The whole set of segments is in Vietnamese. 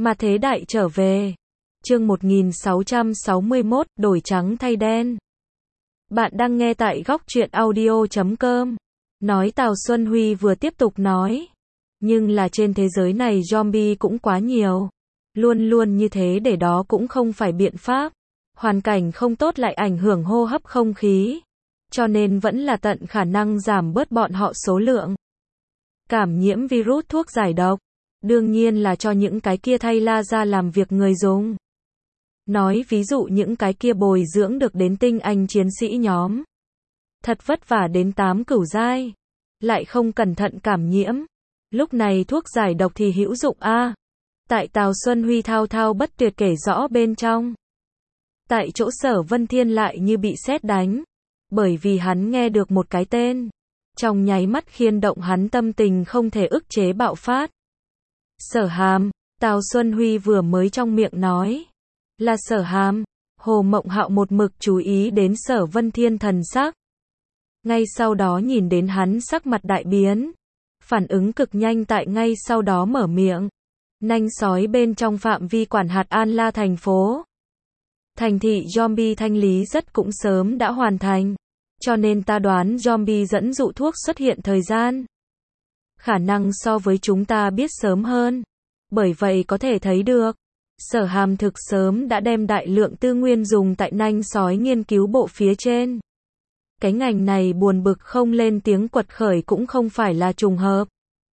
Mà thế đại trở về. Chương 1661, đổi trắng thay đen. Bạn đang nghe tại góc truyện audio.com. Nói Tào Xuân Huy vừa tiếp tục nói. Nhưng là trên thế giới này zombie cũng quá nhiều. Luôn luôn như thế để đó cũng không phải biện pháp. Hoàn cảnh không tốt lại ảnh hưởng hô hấp không khí. Cho nên vẫn là tận khả năng giảm bớt bọn họ số lượng. Cảm nhiễm virus thuốc giải độc. Đương nhiên là cho những cái kia thay la ra làm việc người dùng. Nói ví dụ những cái kia bồi dưỡng được đến tinh anh chiến sĩ nhóm. Thật vất vả đến 8 cửu giai. Lại không cẩn thận cảm nhiễm. Lúc này thuốc giải độc thì hữu dụng a. Tại Tào Xuân Huy thao thao bất tuyệt kể rõ bên trong. Tại chỗ Sở Vân Thiên lại như bị sét đánh. Bởi vì hắn nghe được một cái tên. Trong nháy mắt khiên động hắn tâm tình không thể ức chế bạo phát. Sở Hàm, Tào Xuân Huy vừa mới trong miệng nói. Là Sở Hàm. Hồ Mộng Hạo một mực chú ý đến Sở Vân Thiên thần sắc. Ngay sau đó nhìn đến hắn sắc mặt đại biến. Phản ứng cực nhanh tại ngay sau đó mở miệng. Nanh sói bên trong phạm vi quản hạt An La thành phố. Thành thị zombie thanh lý rất cũng sớm đã hoàn thành. Cho nên ta đoán zombie dẫn dụ thuốc xuất hiện thời gian. Khả năng so với chúng ta biết sớm hơn. Bởi vậy có thể thấy được. Sở Hàm thực sớm đã đem đại lượng tư nguyên dùng tại nanh sói nghiên cứu bộ phía trên. Cái ngành này buồn bực không lên tiếng quật khởi cũng không phải là trùng hợp.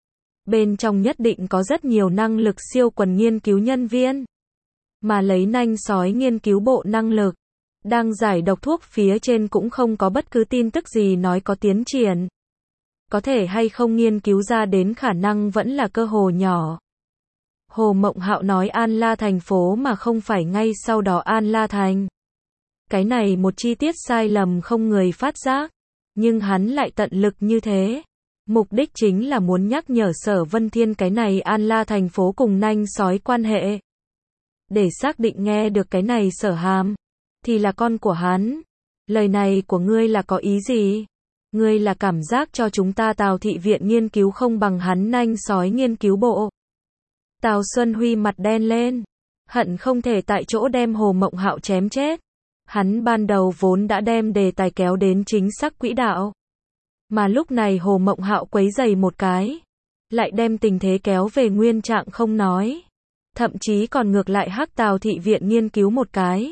Bên trong nhất định có rất nhiều năng lực siêu quần nghiên cứu nhân viên. Mà lấy nanh sói nghiên cứu bộ năng lực. Đang giải độc thuốc phía trên cũng không có bất cứ tin tức gì nói có tiến triển. Có thể hay không nghiên cứu ra đến khả năng vẫn là cơ hồ nhỏ. Hồ Mộng Hạo nói An La thành phố mà không phải ngay sau đó An La thành. Cái này một chi tiết sai lầm không người phát giác. Nhưng hắn lại tận lực như thế. Mục đích chính là muốn nhắc nhở Sở Vân Thiên cái này An La thành phố cùng nanh sói quan hệ. Để xác định nghe được cái này Sở Hàm. Thì là con của hắn. Lời này của ngươi là có ý gì? Ngươi là cảm giác cho chúng ta Tào thị viện nghiên cứu không bằng hắn nanh sói nghiên cứu bộ. Tào Xuân Huy mặt đen lên. Hận không thể tại chỗ đem Hồ Mộng Hạo chém chết. Hắn ban đầu vốn đã đem đề tài kéo đến chính xác quỹ đạo. Mà lúc này Hồ Mộng Hạo quấy giày một cái. Lại đem tình thế kéo về nguyên trạng không nói. Thậm chí còn ngược lại hắc Tào thị viện nghiên cứu một cái.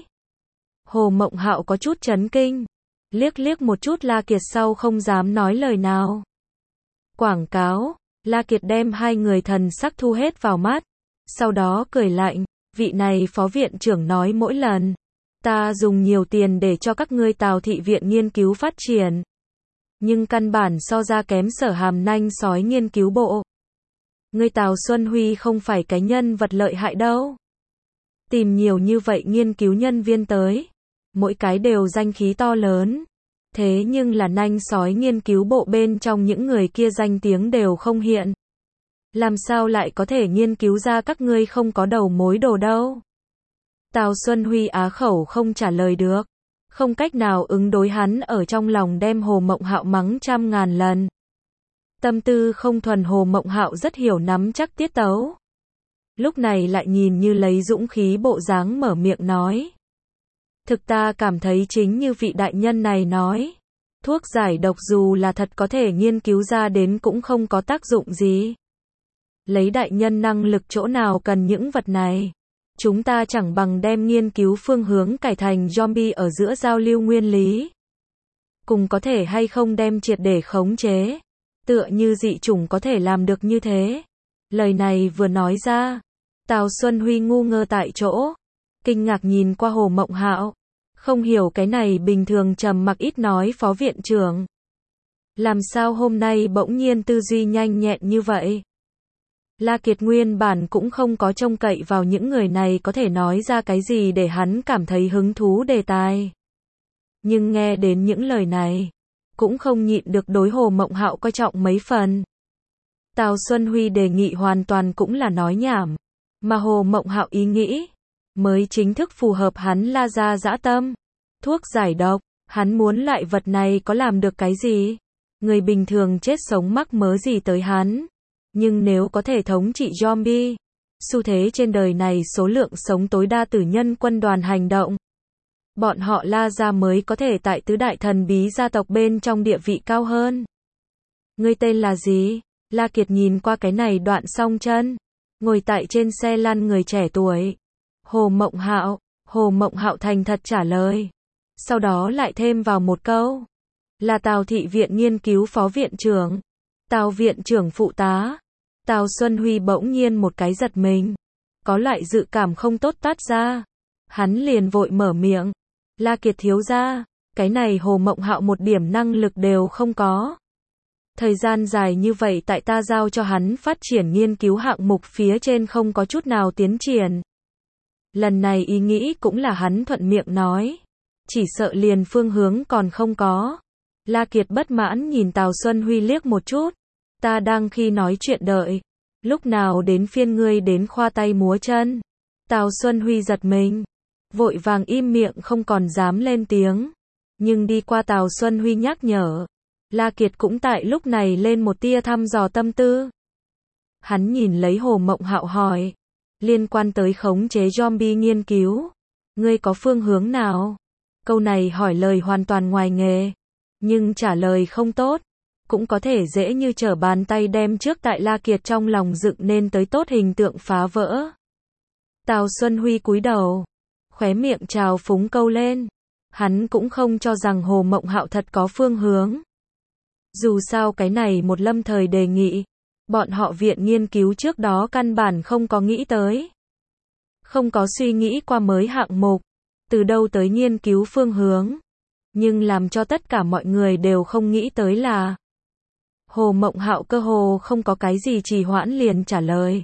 Hồ Mộng Hạo có chút chấn kinh. Liếc liếc một chút La Kiệt sau không dám nói lời nào. Quảng cáo. La Kiệt đem hai người thần sắc thu hết vào mắt. Sau đó cười lạnh. Vị này phó viện trưởng nói mỗi lần. Ta dùng nhiều tiền để cho các ngươi Tào thị viện nghiên cứu phát triển. Nhưng căn bản so ra kém Sở Hàm nanh sói nghiên cứu bộ. Ngươi Tào Xuân Huy không phải cái nhân vật lợi hại đâu. Tìm nhiều như vậy nghiên cứu nhân viên tới. Mỗi cái đều danh khí to lớn. Thế nhưng là nanh sói nghiên cứu bộ bên trong những người kia danh tiếng đều không hiện. Làm sao lại có thể nghiên cứu ra các ngươi không có đầu mối đồ đâu. Tào Xuân Huy á khẩu không trả lời được. Không cách nào ứng đối hắn ở trong lòng đem Hồ Mộng Hạo mắng trăm ngàn lần. Tâm tư không thuần Hồ Mộng Hạo rất hiểu nắm chắc tiết tấu. Lúc này lại nhìn như lấy dũng khí bộ dáng mở miệng nói. Thực ta cảm thấy chính như vị đại nhân này nói. Thuốc giải độc dù là thật có thể nghiên cứu ra đến cũng không có tác dụng gì. Lấy đại nhân năng lực chỗ nào cần những vật này. Chúng ta chẳng bằng đem nghiên cứu phương hướng cải thành zombie ở giữa giao lưu nguyên lý. Cùng có thể hay không đem triệt để khống chế. Tựa như dị chủng có thể làm được như thế. Lời này vừa nói ra. Tào Xuân Huy ngu ngơ tại chỗ. Kinh ngạc nhìn qua Hồ Mộng Hạo. Không hiểu cái này bình thường trầm mặc ít nói phó viện trưởng. Làm sao hôm nay bỗng nhiên tư duy nhanh nhẹn như vậy? La Kiệt nguyên bản cũng không có trông cậy vào những người này có thể nói ra cái gì để hắn cảm thấy hứng thú đề tài. Nhưng nghe đến những lời này, cũng không nhịn được đối Hồ Mộng Hạo coi trọng mấy phần. Tào Xuân Huy đề nghị hoàn toàn cũng là nói nhảm, mà Hồ Mộng Hạo ý nghĩ mới chính thức phù hợp hắn la ra dã tâm. Thuốc giải độc, hắn muốn loại vật này có làm được cái gì? Người bình thường chết sống mắc mớ gì tới hắn? Nhưng nếu có thể thống trị zombie, Xu thế trên đời này số lượng sống tối đa tử nhân quân đoàn hành động. Bọn họ La gia mới có thể tại tứ đại thần bí gia tộc bên trong địa vị cao hơn. Ngươi tên là gì? La Kiệt nhìn qua cái này đoạn song chân, ngồi tại trên xe lăn người trẻ tuổi. Hồ Mộng Hạo. Hồ Mộng Hạo thành thật trả lời. Sau đó lại thêm vào một câu. Là Tào thị viện nghiên cứu phó viện trưởng. Tào viện trưởng phụ tá. Tào Xuân Huy bỗng nhiên một cái giật mình. Có loại dự cảm không tốt toát ra. Hắn liền vội mở miệng. La Kiệt thiếu gia, cái này Hồ Mộng Hạo một điểm năng lực đều không có. Thời gian dài như vậy tại ta giao cho hắn phát triển nghiên cứu hạng mục phía trên không có chút nào tiến triển. Lần này ý nghĩ cũng là hắn thuận miệng nói. Chỉ sợ liền phương hướng còn không có. La Kiệt bất mãn nhìn Tào Xuân Huy liếc một chút. Ta đang khi nói chuyện đợi. Lúc nào đến phiên ngươi đến khoa tay múa chân. Tào Xuân Huy giật mình. Vội vàng im miệng không còn dám lên tiếng. Nhưng đi qua Tào Xuân Huy nhắc nhở. La Kiệt cũng tại lúc này lên một tia thăm dò tâm tư. Hắn nhìn lấy Hồ Mộng Hạo hỏi. Liên quan tới khống chế zombie nghiên cứu. Ngươi có phương hướng nào? Câu này hỏi lời hoàn toàn ngoài nghề. Nhưng trả lời không tốt. Cũng có thể dễ như trở bàn tay đem trước tại La Kiệt trong lòng dựng nên tới tốt hình tượng phá vỡ. Tào Xuân Huy cúi đầu. Khóe miệng trào phúng câu lên. Hắn cũng không cho rằng Hồ Mộng Hạo thật có phương hướng. Dù sao cái này một lâm thời đề nghị. Bọn họ viện nghiên cứu trước đó căn bản không có nghĩ tới. Không có suy nghĩ qua mới hạng mục. Từ đâu tới nghiên cứu phương hướng. Nhưng làm cho tất cả mọi người đều không nghĩ tới là. Hồ Mộng Hạo cơ hồ không có cái gì trì hoãn liền trả lời.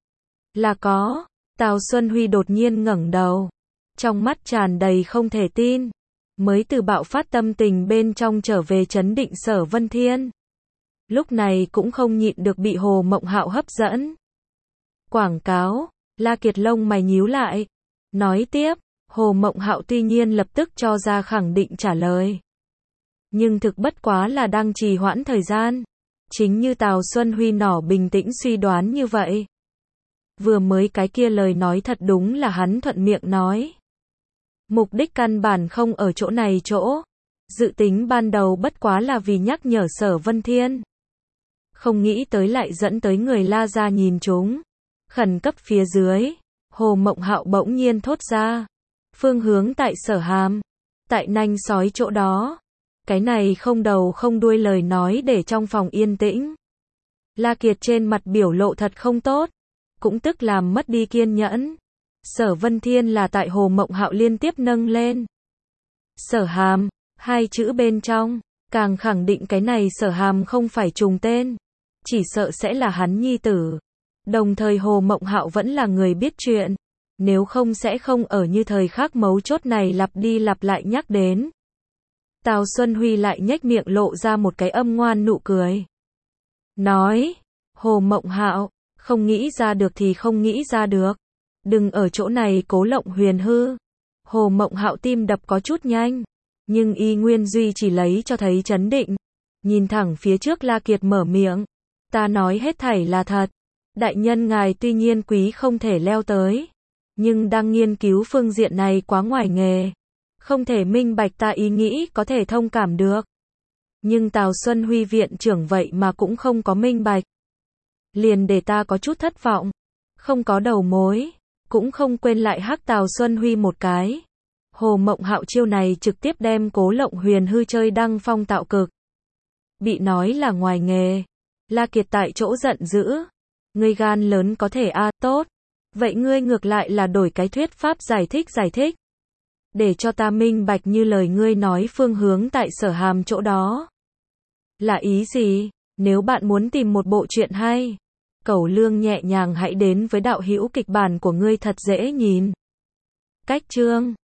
Là có. Tào Xuân Huy đột nhiên ngẩng đầu. Trong mắt tràn đầy không thể tin. Mới từ bạo phát tâm tình bên trong trở về trấn định Sở Vân Thiên. Lúc này cũng không nhịn được bị Hồ Mộng Hạo hấp dẫn. Quảng cáo. La Kiệt lông mày nhíu lại. Nói tiếp. Hồ Mộng Hạo tuy nhiên lập tức cho ra khẳng định trả lời. Nhưng thực bất quá là đang trì hoãn thời gian. Chính như Tào Xuân Huy nỏ bình tĩnh suy đoán như vậy. Vừa mới cái kia lời nói thật đúng là hắn thuận miệng nói. Mục đích căn bản không ở chỗ này chỗ. Dự tính ban đầu bất quá là vì nhắc nhở Sở Vân Thiên. Không nghĩ tới lại dẫn tới người La gia nhìn chúng. Khẩn cấp phía dưới. Hồ Mộng Hạo bỗng nhiên thốt ra. Phương hướng tại Sở Hàm. Tại nanh sói chỗ đó. Cái này không đầu không đuôi lời nói để trong phòng yên tĩnh. La Kiệt trên mặt biểu lộ thật không tốt. Cũng tức làm mất đi kiên nhẫn. Sở Vân Thiên là tại Hồ Mộng Hạo liên tiếp nâng lên. Sở Hàm, hai chữ bên trong, càng khẳng định cái này Sở Hàm không phải trùng tên. Chỉ sợ sẽ là hắn nhi tử. Đồng thời Hồ Mộng Hạo vẫn là người biết chuyện. Nếu không sẽ không ở như thời khắc mấu chốt này lặp đi lặp lại nhắc đến. Tào Xuân Huy lại nhếch miệng lộ ra một cái âm ngoan nụ cười. Nói, Hồ Mộng Hạo, không nghĩ ra được thì không nghĩ ra được. Đừng ở chỗ này cố lộng huyền hư. Hồ Mộng Hạo tim đập có chút nhanh. Nhưng y nguyên duy chỉ lấy cho thấy chấn định. Nhìn thẳng phía trước La Kiệt mở miệng. Ta nói hết thảy là thật. Đại nhân ngài tuy nhiên quý không thể leo tới. Nhưng đang nghiên cứu phương diện này quá ngoài nghề. Không thể minh bạch ta ý nghĩ có thể thông cảm được. Nhưng Tào Xuân Huy viện trưởng vậy mà cũng không có minh bạch. Liền để ta có chút thất vọng. Không có đầu mối. Cũng không quên lại hắc Tào Xuân Huy một cái. Hồ Mộng Hạo chiêu này trực tiếp đem cố lộng huyền hư chơi đăng phong tạo cực. Bị nói là ngoài nghề. La Kiệt tại chỗ giận dữ. Ngươi gan lớn có thể tốt. Vậy ngươi ngược lại là đổi cái thuyết pháp giải thích. Để cho ta minh bạch như lời ngươi nói phương hướng tại Sở Hàm chỗ đó. Là ý gì? Nếu bạn muốn tìm một bộ truyện hay, Cẩu Lương nhẹ nhàng hãy đến với đạo hữu kịch bản của ngươi thật dễ nhìn. Cách chương